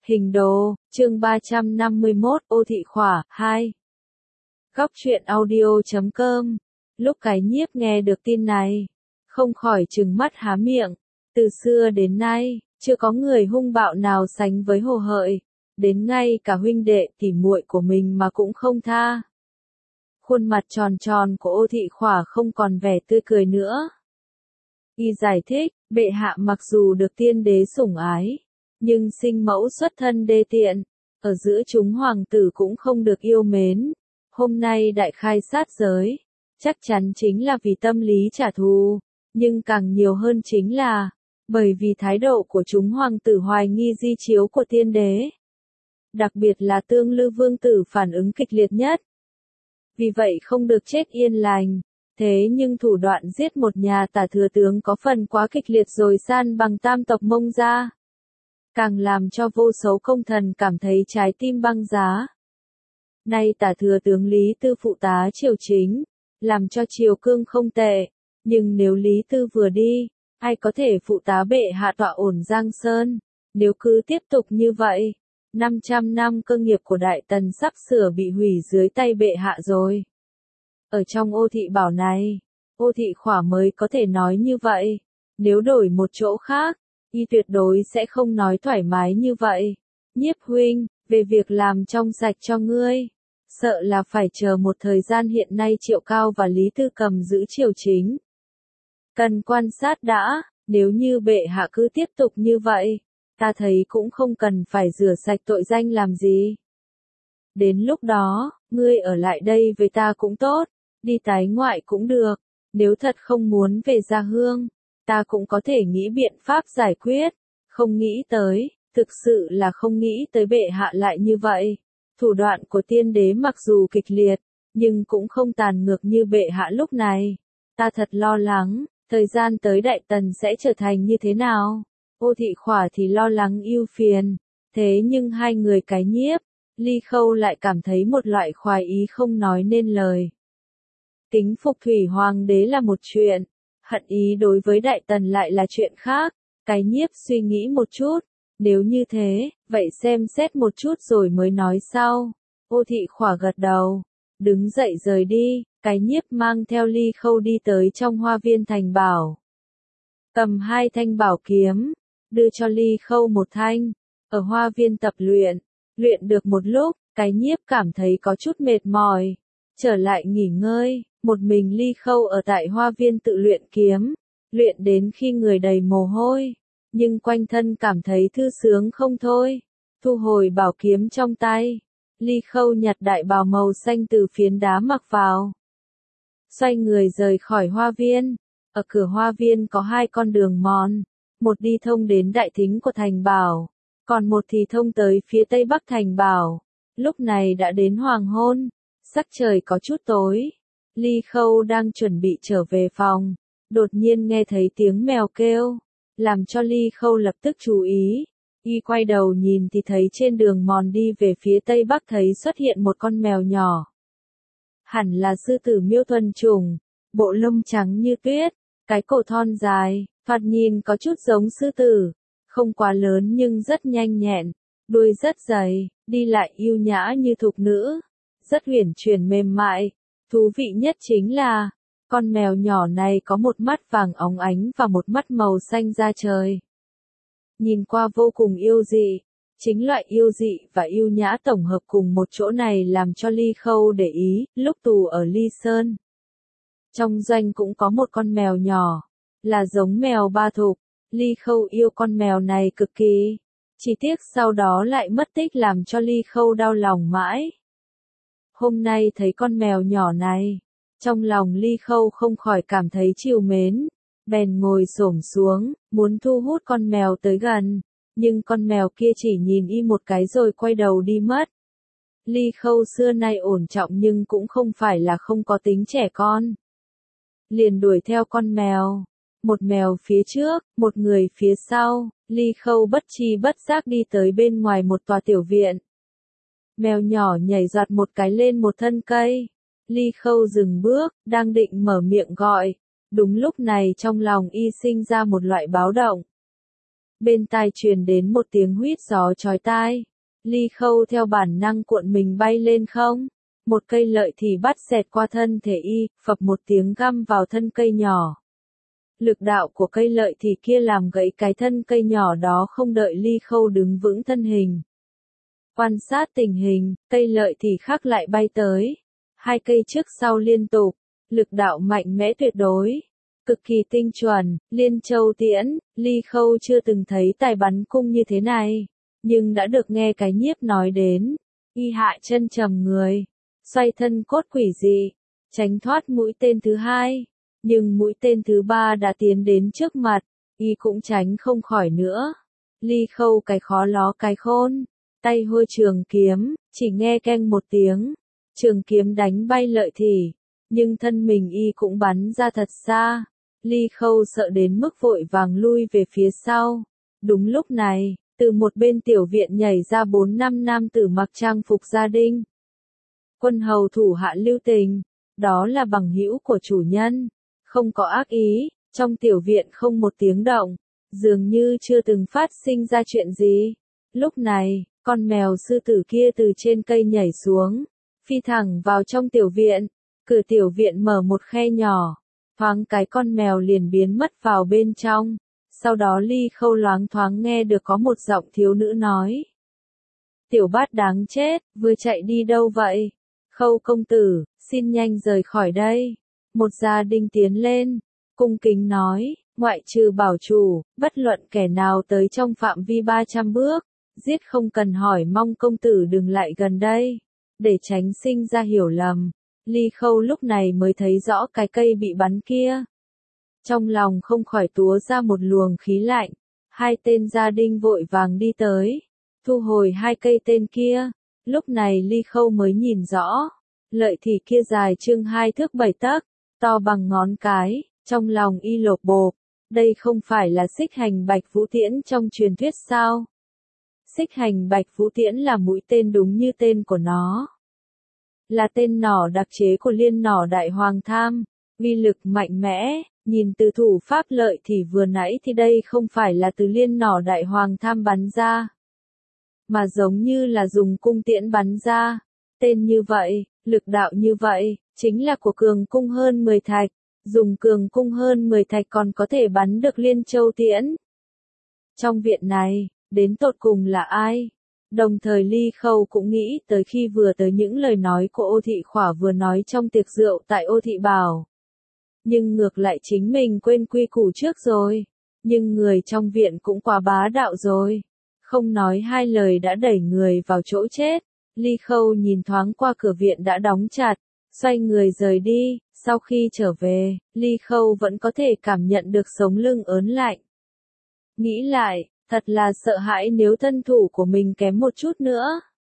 Hình đồ, chương 351, ô thị khỏa, 2. Góc truyện audio.com. Lúc cái nhiếp nghe được tin này, không khỏi trừng mắt há miệng. Từ xưa đến nay, chưa có người hung bạo nào sánh với Hồ Hợi, đến ngay cả huynh đệ tỉ muội của mình mà cũng không tha. Khuôn mặt tròn tròn của ô thị khỏa không còn vẻ tươi cười nữa. Y giải thích, bệ hạ mặc dù được tiên đế sủng ái, nhưng sinh mẫu xuất thân đê tiện, ở giữa chúng hoàng tử cũng không được yêu mến. Hôm nay đại khai sát giới, chắc chắn chính là vì tâm lý trả thù, nhưng càng nhiều hơn chính là bởi vì thái độ của chúng hoàng tử hoài nghi di chiếu của tiên đế. Đặc biệt là Tương Lư vương tử phản ứng kịch liệt nhất. Vì vậy không được chết yên lành. Thế nhưng thủ đoạn giết một nhà tả thừa tướng có phần quá kịch liệt rồi san bằng tam tộc Mông ra. Càng làm cho vô số công thần cảm thấy trái tim băng giá. Nay tả thừa tướng Lý Tư phụ tá triều chính, làm cho triều cương không tệ, nhưng nếu Lý Tư vừa đi, ai có thể phụ tá bệ hạ tọa ổn Giang Sơn? Nếu cứ tiếp tục như vậy, 500 năm cơ nghiệp của Đại Tần sắp sửa bị hủy dưới tay bệ hạ rồi. Ở trong ô thị bảo này, ô thị khỏa mới có thể nói như vậy. Nếu đổi một chỗ khác, y tuyệt đối sẽ không nói thoải mái như vậy. Nhiếp huynh, về việc làm trong sạch cho ngươi, sợ là phải chờ một thời gian. Hiện nay Triệu Cao và Lý Tư cầm giữ triều chính. Cần quan sát đã, nếu như bệ hạ cứ tiếp tục như vậy, ta thấy cũng không cần phải rửa sạch tội danh làm gì. Đến lúc đó, ngươi ở lại đây với ta cũng tốt. Đi tái ngoại cũng được, nếu thật không muốn về gia hương, ta cũng có thể nghĩ biện pháp giải quyết. Không nghĩ tới, thực sự là không nghĩ tới bệ hạ lại như vậy. Thủ đoạn của tiên đế mặc dù kịch liệt, nhưng cũng không tàn ngược như bệ hạ lúc này. Ta thật lo lắng, thời gian tới Đại Tần sẽ trở thành như thế nào? Ô thị khỏa thì lo lắng ưu phiền, thế nhưng hai người cái nhiếp, Ly Khâu lại cảm thấy một loại khoái ý không nói nên lời. Kính phục thủy hoàng đế là một chuyện, hận ý đối với Đại Tần lại là chuyện khác. Cái nhiếp suy nghĩ một chút, nếu như thế, vậy xem xét một chút rồi mới nói sau. Ô thị khỏa gật đầu, đứng dậy rời đi. Cái nhiếp mang theo Ly Khâu đi tới trong hoa viên thành bảo. Cầm hai thanh bảo kiếm, đưa cho Ly Khâu một thanh. Ở hoa viên tập luyện được một lúc, cái nhiếp cảm thấy có chút mệt mỏi, trở lại nghỉ ngơi. Một mình Ly Khâu ở tại hoa viên tự luyện kiếm, luyện đến khi người đầy mồ hôi, nhưng quanh thân cảm thấy thư sướng không thôi. Thu hồi bảo kiếm trong tay, Ly Khâu nhặt đại bào màu xanh từ phiến đá mặc vào. Xoay người rời khỏi hoa viên. Ở cửa hoa viên có hai con đường mòn, một đi thông đến đại thính của thành bảo, còn một thì thông tới phía tây bắc thành bảo. Lúc này đã đến hoàng hôn, sắc trời có chút tối. Ly Khâu đang chuẩn bị trở về phòng, đột nhiên nghe thấy tiếng mèo kêu, làm cho Ly Khâu lập tức chú ý. Y quay đầu nhìn thì thấy trên đường mòn đi về phía tây bắc thấy xuất hiện một con mèo nhỏ. Hẳn là sư tử Miêu thuần chủng, bộ lông trắng như tuyết, cái cổ thon dài, thoạt nhìn có chút giống sư tử, không quá lớn nhưng rất nhanh nhẹn, đuôi rất dày, đi lại yêu nhã như thục nữ, rất uyển chuyển mềm mại. Thú vị nhất chính là, con mèo nhỏ này có một mắt vàng óng ánh và một mắt màu xanh da trời. Nhìn qua vô cùng yêu dị, chính loại yêu dị và yêu nhã tổng hợp cùng một chỗ này làm cho Ly Khâu để ý. Lúc tù ở Ly Sơn, trong doanh cũng có một con mèo nhỏ, là giống mèo Ba Thục. Ly Khâu yêu con mèo này cực kỳ, chỉ tiếc sau đó lại mất tích làm cho Ly Khâu đau lòng mãi. Hôm nay thấy con mèo nhỏ này, trong lòng Ly Khâu không khỏi cảm thấy trìu mến, bèn ngồi xổm xuống, muốn thu hút con mèo tới gần, nhưng con mèo kia chỉ nhìn y một cái rồi quay đầu đi mất. Ly Khâu xưa nay ổn trọng nhưng cũng không phải là không có tính trẻ con. Liền đuổi theo con mèo, một mèo phía trước, một người phía sau. Ly Khâu bất tri bất giác đi tới bên ngoài một tòa tiểu viện. Mèo nhỏ nhảy giọt một cái lên một thân cây. Ly Khâu dừng bước, đang định mở miệng gọi. Đúng lúc này trong lòng y sinh ra một loại báo động. Bên tai truyền đến một tiếng huýt gió chói tai. Ly Khâu theo bản năng cuộn mình bay lên không. Một cây lợi thì bắt xẹt qua thân thể y, phập một tiếng găm vào thân cây nhỏ. Lực đạo của cây lợi thì kia làm gãy cái thân cây nhỏ đó, không đợi Ly Khâu đứng vững thân hình. Quan sát tình hình, cây lợi thì khác lại bay tới. Hai cây trước sau liên tục, lực đạo mạnh mẽ tuyệt đối. Cực kỳ tinh chuẩn, liên châu tiễn, Ly Khâu chưa từng thấy tài bắn cung như thế này. Nhưng đã được nghe cái nhiếp nói đến. Y hạ chân trầm người, xoay thân cốt quỷ dị, tránh thoát mũi tên thứ hai. Nhưng mũi tên thứ ba đã tiến đến trước mặt, y cũng tránh không khỏi nữa. Ly Khâu cái khó ló cái khôn, tay hôi trường kiếm, chỉ nghe keng một tiếng, trường kiếm đánh bay lợi thì, nhưng thân mình y cũng bắn ra thật xa. Ly Khâu sợ đến mức vội vàng lui về phía sau. Đúng lúc này, từ một bên tiểu viện nhảy ra 4-5 nam tử mặc trang phục gia đình. Quân hầu thủ hạ lưu tình, đó là bằng hữu của chủ nhân, không có ác ý, trong tiểu viện không một tiếng động, dường như chưa từng phát sinh ra chuyện gì. Lúc này, con mèo sư tử kia từ trên cây nhảy xuống, phi thẳng vào trong tiểu viện, cửa tiểu viện mở một khe nhỏ, thoáng cái con mèo liền biến mất vào bên trong. Sau đó Ly Khâu loáng thoáng nghe được có một giọng thiếu nữ nói. Tiểu bát đáng chết, vừa chạy đi đâu vậy? Khâu công tử, xin nhanh rời khỏi đây. Một gia đình tiến lên, cung kính nói, ngoại trừ bảo chủ, bất luận kẻ nào tới trong phạm vi 300 bước, giết không cần hỏi, mong công tử đừng lại gần đây, để tránh sinh ra hiểu lầm. Ly Khâu lúc này mới thấy rõ cái cây bị bắn kia. Trong lòng không khỏi túa ra một luồng khí lạnh, hai tên gia đình vội vàng đi tới, thu hồi hai cây tên kia. Lúc này Ly Khâu mới nhìn rõ, lợi thì kia dài chừng 2 thước 7 tấc, to bằng ngón cái, trong lòng y lột bột, đây không phải là xích hành bạch vũ tiễn trong truyền thuyết sao? Xích hành bạch vũ tiễn là mũi tên đúng như tên của nó. Là tên nỏ đặc chế của liên nỏ đại hoàng tham, uy lực mạnh mẽ, nhìn từ thủ pháp lợi thì vừa nãy thì đây không phải là từ liên nỏ đại hoàng tham bắn ra, mà giống như là dùng cung tiễn bắn ra. Tên như vậy, lực đạo như vậy, chính là của cường cung hơn 10 thạch, dùng cường cung hơn 10 thạch còn có thể bắn được liên châu tiễn. Trong viện này, đến tột cùng là ai? Đồng thời Ly Khâu cũng nghĩ tới khi vừa tới những lời nói của Ô Thị Khỏa vừa nói trong tiệc rượu tại Ô Thị Bảo. Nhưng ngược lại chính mình quên quy củ trước rồi. Nhưng người trong viện cũng quá bá đạo rồi. Không nói hai lời đã đẩy người vào chỗ chết. Ly Khâu nhìn thoáng qua cửa viện đã đóng chặt, xoay người rời đi. Sau khi trở về, Ly Khâu vẫn có thể cảm nhận được sống lưng ớn lạnh. Nghĩ lại, thật là sợ hãi nếu thân thủ của mình kém một chút nữa.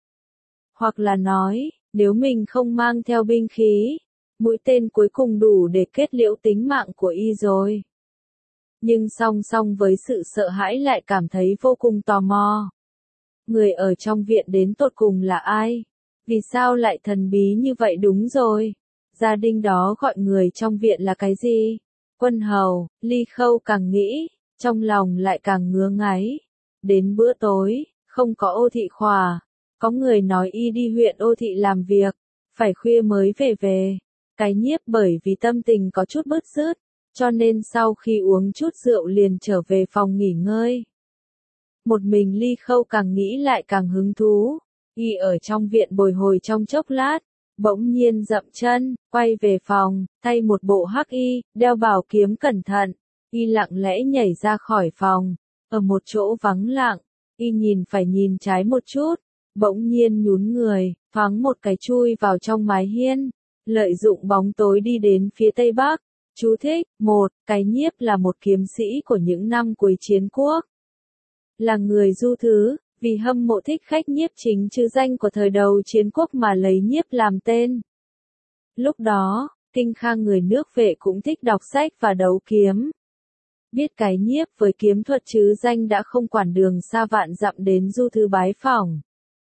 Hoặc là nói, nếu mình không mang theo binh khí, mũi tên cuối cùng đủ để kết liễu tính mạng của y rồi. Nhưng song song với sự sợ hãi lại cảm thấy vô cùng tò mò. Người ở trong viện đến tột cùng là ai? Vì sao lại thần bí như vậy? Đúng rồi. Gia đình đó gọi người trong viện là cái gì? Quân hầu. Ly Khâu càng nghĩ, trong lòng lại càng ngứa ngáy. Đến bữa tối, không có Ô Thị Khỏa. Có người nói y đi huyện Ô Thị làm việc, phải khuya mới về. Cái nhiếp bởi vì tâm tình có chút bứt rứt, cho nên sau khi uống chút rượu liền trở về phòng nghỉ ngơi. Một mình Ly Khâu càng nghĩ lại càng hứng thú. Y ở trong viện bồi hồi trong chốc lát, bỗng nhiên dậm chân, quay về phòng, thay một bộ hắc y, đeo bảo kiếm cẩn thận. Y lặng lẽ nhảy ra khỏi phòng, ở một chỗ vắng lặng, y nhìn phải nhìn trái một chút, bỗng nhiên nhún người, thoáng một cái chui vào trong mái hiên, lợi dụng bóng tối đi đến phía tây bắc. Chú thích: 1. Cái nhiếp là một kiếm sĩ của những năm cuối chiến quốc. Là người Du Thứ, vì hâm mộ thích khách nhiếp chính chữ danh của thời đầu chiến quốc mà lấy nhiếp làm tên. Lúc đó, Kinh Khang người nước Vệ cũng thích đọc sách và đấu kiếm. Biết cái nhiếp với kiếm thuật chữ danh đã không quản đường xa vạn dặm đến Du Thứ bái phỏng.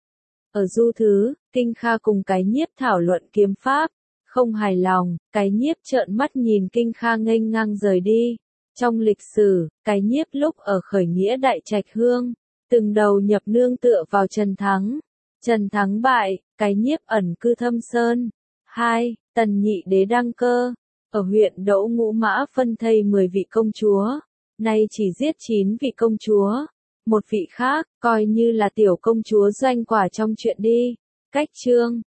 Ở Du Thứ, Kinh Kha cùng cái nhiếp thảo luận kiếm pháp. Không hài lòng, cái nhiếp trợn mắt nhìn Kinh Kha nghênh ngang rời đi. Trong lịch sử, cái nhiếp lúc ở khởi nghĩa Đại Trạch Hương, từng đầu nhập nương tựa vào Trần Thắng. Trần Thắng bại, cái nhiếp ẩn cư Thâm Sơn. 2. Tần Nhị Đế đăng cơ. Ở huyện Đỗ Ngũ Mã phân thây 10 vị công chúa. Nay chỉ giết 9 vị công chúa. Một vị khác, coi như là tiểu công chúa Doanh Quả trong chuyện đi. Cách chương